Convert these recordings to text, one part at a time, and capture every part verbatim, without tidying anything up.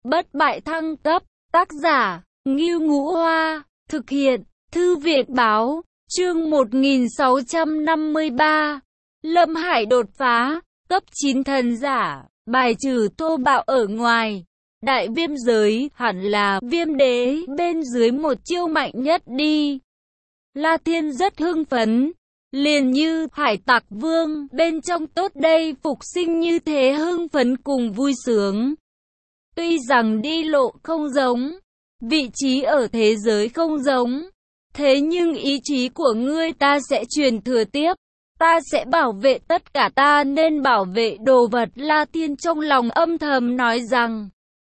bất bại thăng cấp, tác giả, Ngưu Ngũ Hoa, thực hiện, Thư viện báo, chương một nghìn sáu trăm năm mươi ba, Lâm Hải đột phá, cấp chín thần giả, bài trừ thô bạo ở ngoài. Đại viêm giới, hẳn là viêm đế, bên dưới một chiêu mạnh nhất đi. La Thiên rất hưng phấn, liền như hải tặc vương, bên trong tốt đây phục sinh như thế hưng phấn cùng vui sướng. Tuy rằng đi lộ không giống, vị trí ở thế giới không giống, thế nhưng ý chí của ngươi ta sẽ truyền thừa tiếp. Ta sẽ bảo vệ tất cả ta nên bảo vệ đồ vật. La Thiên trong lòng âm thầm nói rằng.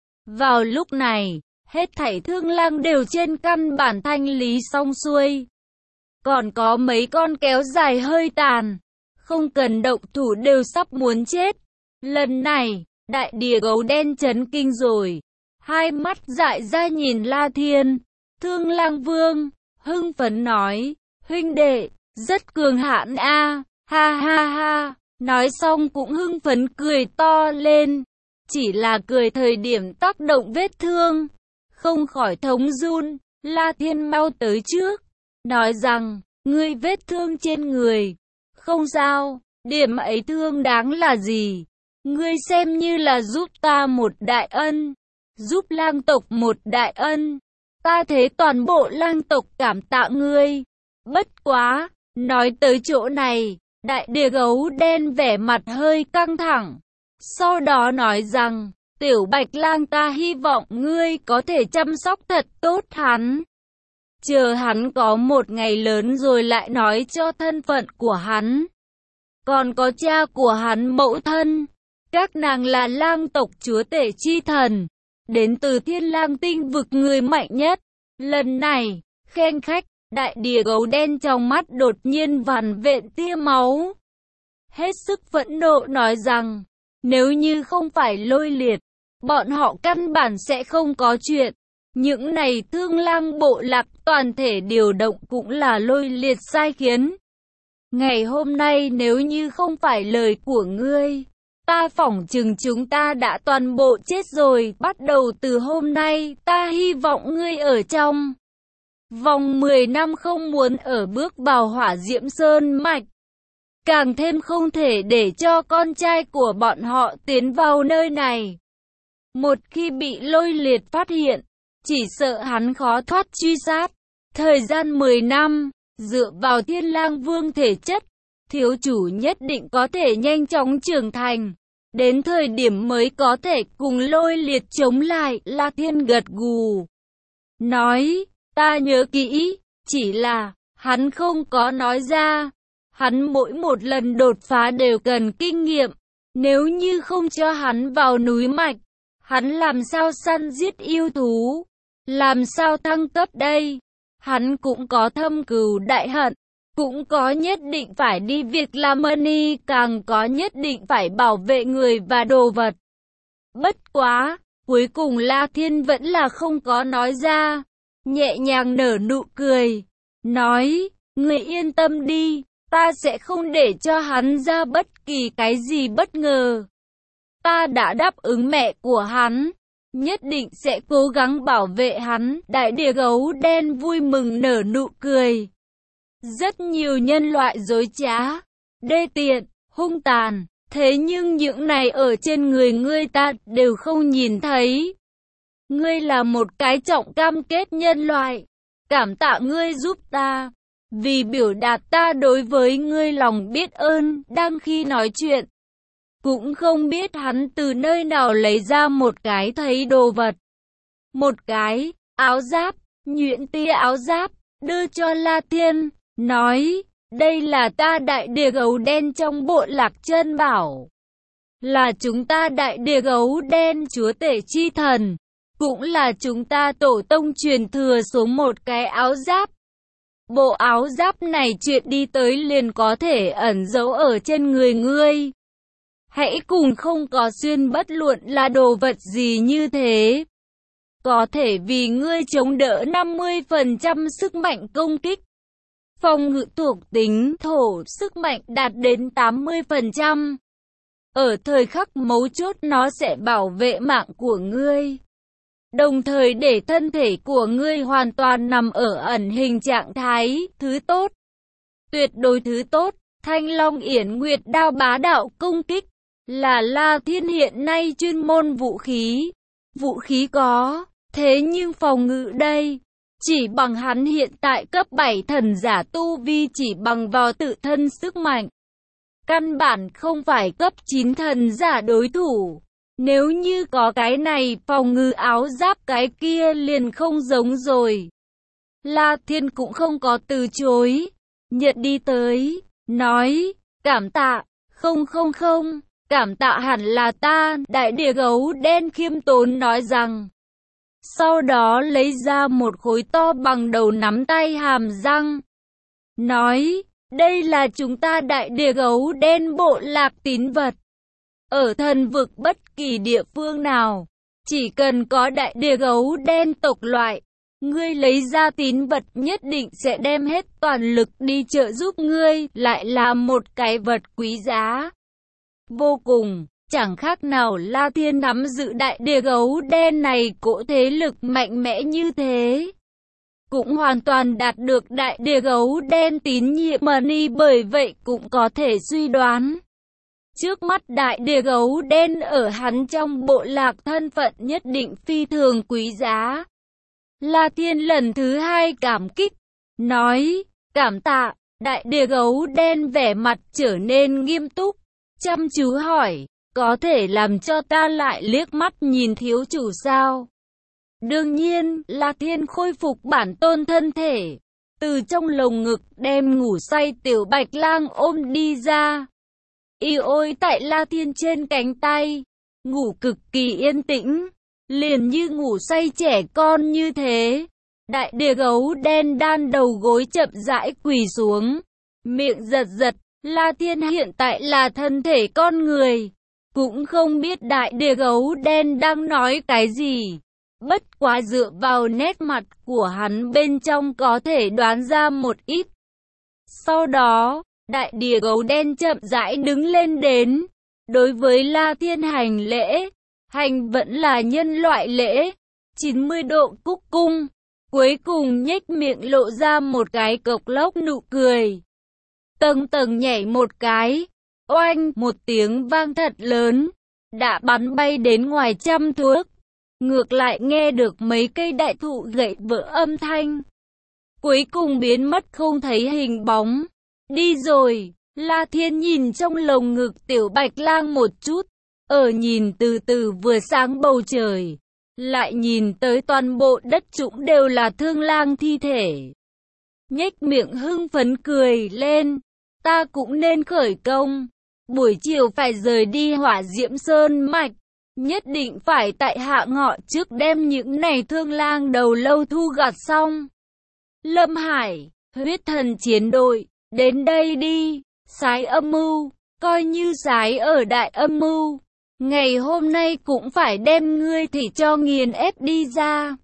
Vào lúc này, hết thảy thương lang đều trên căn bản thanh lý xong xuôi. Còn có mấy con kéo dài hơi tàn, không cần động thủ đều sắp muốn chết. Lần này, đại địa gấu đen chấn kinh rồi. Hai mắt dại ra nhìn La Thiên. Thương lang vương, hưng phấn nói, huynh đệ, rất cường hãn a, ha ha ha. Nói xong cũng hưng phấn cười to lên. Chỉ là cười thời điểm tác động vết thương, không khỏi thống run. La Thiên mau tới trước, nói rằng, ngươi vết thương trên người, không sao, điểm ấy thương đáng là gì, ngươi xem như là giúp ta một đại ân, giúp lang tộc một đại ân, ta thế toàn bộ lang tộc cảm tạ ngươi. Bất quá, nói tới chỗ này, đại địa gấu đen vẻ mặt hơi căng thẳng, sau đó nói rằng, tiểu bạch lang ta hy vọng ngươi có thể chăm sóc thật tốt hắn. Chờ hắn có một ngày lớn rồi lại nói cho thân phận của hắn. Còn có cha của hắn mẫu thân. Các nàng là lang tộc chúa tể chi thần. Đến từ thiên lang tinh vực người mạnh nhất. Lần này, khen khách, đại địa gấu đen trong mắt đột nhiên vằn vện tia máu. Hết sức phẫn nộ nói rằng, nếu như không phải lôi liệt, bọn họ căn bản sẽ không có chuyện. Những này thương lang bộ lạc toàn thể điều động cũng là lôi liệt sai khiến. Ngày hôm nay nếu như không phải lời của ngươi, ta phỏng chừng chúng ta đã toàn bộ chết rồi. Bắt đầu từ hôm nay, ta hy vọng ngươi ở trong vòng mười năm không muốn ở bước vào hỏa diễm sơn mạch. Càng thêm không thể để cho con trai của bọn họ tiến vào nơi này. Một khi bị lôi liệt phát hiện, chỉ sợ hắn khó thoát truy sát. Thời gian mười năm, dựa vào thiên lang vương thể chất, thiếu chủ nhất định có thể nhanh chóng trưởng thành. Đến thời điểm mới có thể cùng lôi liệt chống lại. La Thiên gật gù, nói, ta nhớ kỹ, chỉ là, hắn không có nói ra. Hắn mỗi một lần đột phá đều cần kinh nghiệm. Nếu như không cho hắn vào núi mạch, hắn làm sao săn giết yêu thú? Làm sao thăng cấp đây? Hắn cũng có thâm cừu đại hận, cũng có nhất định phải đi việc làm money, càng có nhất định phải bảo vệ người và đồ vật. Bất quá, cuối cùng La Thiên vẫn là không có nói ra, nhẹ nhàng nở nụ cười, nói, người yên tâm đi, ta sẽ không để cho hắn ra bất kỳ cái gì bất ngờ. Ta đã đáp ứng mẹ của hắn, nhất định sẽ cố gắng bảo vệ hắn. Đại địa gấu đen vui mừng nở nụ cười. Rất nhiều nhân loại dối trá, đê tiện, hung tàn, thế nhưng những này ở trên người ngươi ta đều không nhìn thấy. Ngươi là một cái trọng cam kết nhân loại, cảm tạ ngươi giúp ta, vì biểu đạt ta đối với ngươi lòng biết ơn. Đang khi nói chuyện, cũng không biết hắn từ nơi nào lấy ra một cái thấy đồ vật. Một cái, áo giáp, nhuyễn tia áo giáp, đưa cho La Thiên, nói, đây là ta đại địa gấu đen trong bộ lạc chân bảo. Là chúng ta đại địa gấu đen chúa tể chi thần, cũng là chúng ta tổ tông truyền thừa xuống một cái áo giáp. Bộ áo giáp này chuyện đi tới liền có thể ẩn giấu ở trên người ngươi. Hãy cùng không có xuyên bất luận là đồ vật gì như thế. Có thể vì ngươi chống đỡ năm mươi phần trăm sức mạnh công kích. Phòng ngự thuộc tính thổ sức mạnh đạt đến tám mươi phần trăm. Ở thời khắc mấu chốt nó sẽ bảo vệ mạng của ngươi. đồng thời để thân thể của ngươi hoàn toàn nằm ở ẩn hình trạng thái, thứ tốt. Tuyệt đối thứ tốt, Thanh Long Yển Nguyệt Đao bá đạo công kích, là La Thiên hiện nay chuyên môn vũ khí. Vũ khí có, thế nhưng phòng ngự đây, chỉ bằng hắn hiện tại cấp bảy thần giả tu vi chỉ bằng vào tự thân sức mạnh. Căn bản không phải cấp chín thần giả đối thủ. Nếu như có cái này phòng ngự áo giáp cái kia liền không giống rồi. La Thiên cũng không có từ chối. Nhận đi tới, nói, cảm tạ, không không không, cảm tạ hẳn là ta, đại địa gấu đen khiêm tốn nói rằng. Sau đó lấy ra một khối to bằng đầu nắm tay hàm răng. Nói, đây là chúng ta đại địa gấu đen bộ lạc tín vật. Ở thần vực bất kỳ địa phương nào, chỉ cần có đại địa gấu đen tộc loại, ngươi lấy ra tín vật nhất định sẽ đem hết toàn lực đi trợ giúp ngươi, lại là một cái vật quý giá. Vô cùng, chẳng khác nào La Thiên nắm giữ đại địa gấu đen này cỗ thế lực mạnh mẽ như thế. Cũng hoàn toàn đạt được đại địa gấu đen tín nhiệm Mani, bởi vậy cũng có thể suy đoán. Trước mắt đại địa gấu đen ở hắn trong bộ lạc thân phận nhất định phi thường quý giá. La Thiên lần thứ hai cảm kích, nói, cảm tạ, đại địa gấu đen vẻ mặt trở nên nghiêm túc, chăm chú hỏi, có thể làm cho ta lại liếc mắt nhìn thiếu chủ sao? Đương nhiên, La Thiên khôi phục bản tôn thân thể, từ trong lồng ngực đem ngủ say tiểu bạch lang ôm đi ra. Y ôi tại La Thiên trên cánh tay, ngủ cực kỳ yên tĩnh, liền như ngủ say trẻ con như thế. Đại địa gấu đen đan đầu gối chậm rãi quỳ xuống, miệng giật giật. La Thiên hiện tại là thân thể con người, cũng không biết đại địa gấu đen đang nói cái gì. Bất quá dựa vào nét mặt của hắn bên trong có thể đoán ra một ít. Sau đó, đại địa gấu đen chậm rãi đứng lên đến, đối với La Thiên hành lễ, hành vẫn là nhân loại lễ, chín mươi độ cúc cung, cuối cùng nhếch miệng lộ ra một cái cộc lốc nụ cười. Tầng tầng nhảy một cái, oanh, một tiếng vang thật lớn, đã bắn bay đến ngoài trăm thước. Ngược lại nghe được mấy cây đại thụ gãy vỡ âm thanh. Cuối cùng biến mất không thấy hình bóng. Đi rồi, La Thiên nhìn trong lồng ngực tiểu bạch lang một chút. Ở nhìn từ từ vừa sáng bầu trời. Lại nhìn tới toàn bộ đất trũng đều là thương lang thi thể. Nhếch miệng hưng phấn cười lên. Ta cũng nên khởi công. Buổi chiều phải rời đi Hỏa Diễm Sơn Mạch. Nhất định phải tại hạ ngọ trước đem những này thương lang đầu lâu thu gặt xong. Lâm Hải, huyết thần chiến đội, đến đây đi, sái âm mưu, coi như sái ở đại âm mưu. Ngày hôm nay cũng phải đem ngươi thì cho nghiền ép đi ra.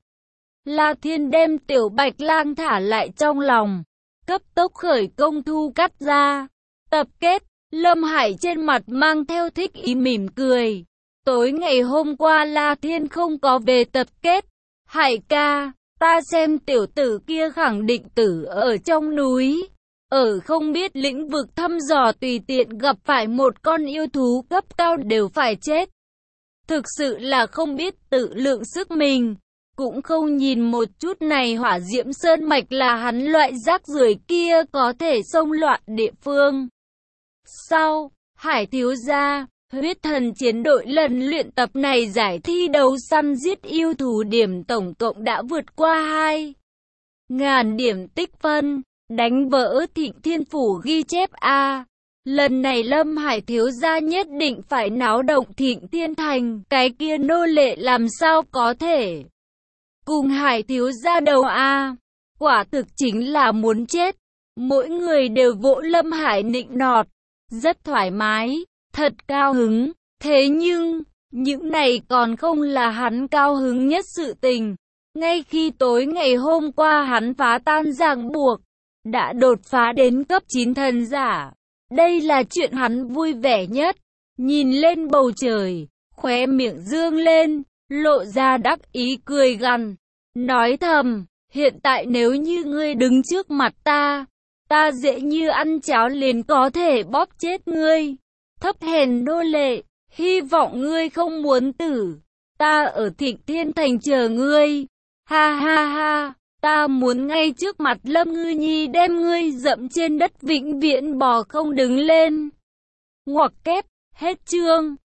La Thiên đem tiểu bạch lang thả lại trong lòng, cấp tốc khởi công thu cắt ra. Tập kết, Lâm Hải trên mặt mang theo thích ý mỉm cười. Tối ngày hôm qua La Thiên không có về tập kết. Hải ca, ta xem tiểu tử kia khẳng định tử ở trong núi. Ở không biết lĩnh vực thăm dò tùy tiện gặp phải một con yêu thú cấp cao đều phải chết. Thực sự là không biết tự lượng sức mình. Cũng không nhìn một chút này Hỏa Diễm Sơn Mạch là hắn loại rác rưởi kia có thể xông loạn địa phương. Sau, Hải thiếu gia, huyết thần chiến đội lần luyện tập này giải thi đấu săn giết yêu thú điểm tổng cộng đã vượt qua hai ngàn điểm tích phân, đánh vỡ Thịnh Thiên Phủ ghi chép A. Lần này Lâm Hải thiếu gia nhất định phải náo động Thịnh Thiên Thành, cái kia nô lệ làm sao có thể cùng Hải thiếu gia đầu A. Quả thực chính là muốn chết. Mỗi người đều vỗ Lâm Hải nịnh nọt, rất thoải mái, thật cao hứng. Thế nhưng, những này còn không là hắn cao hứng nhất sự tình. Ngay khi tối ngày hôm qua hắn phá tan ràng buộc, đã đột phá đến cấp chín thần giả. Đây là chuyện hắn vui vẻ nhất. Nhìn lên bầu trời, khóe miệng dương lên, lộ ra đắc ý cười gằn, nói thầm, hiện tại nếu như ngươi đứng trước mặt ta, ta dễ như ăn cháo liền có thể bóp chết ngươi. Thấp hèn nô lệ, hy vọng ngươi không muốn tử. Ta ở Thịnh Thiên Thành chờ ngươi. Ha ha ha, ta muốn ngay trước mặt Lâm Ngư Nhi đem ngươi dẫm trên đất vĩnh viễn bò không đứng lên. Ngoặc kép, hết chương.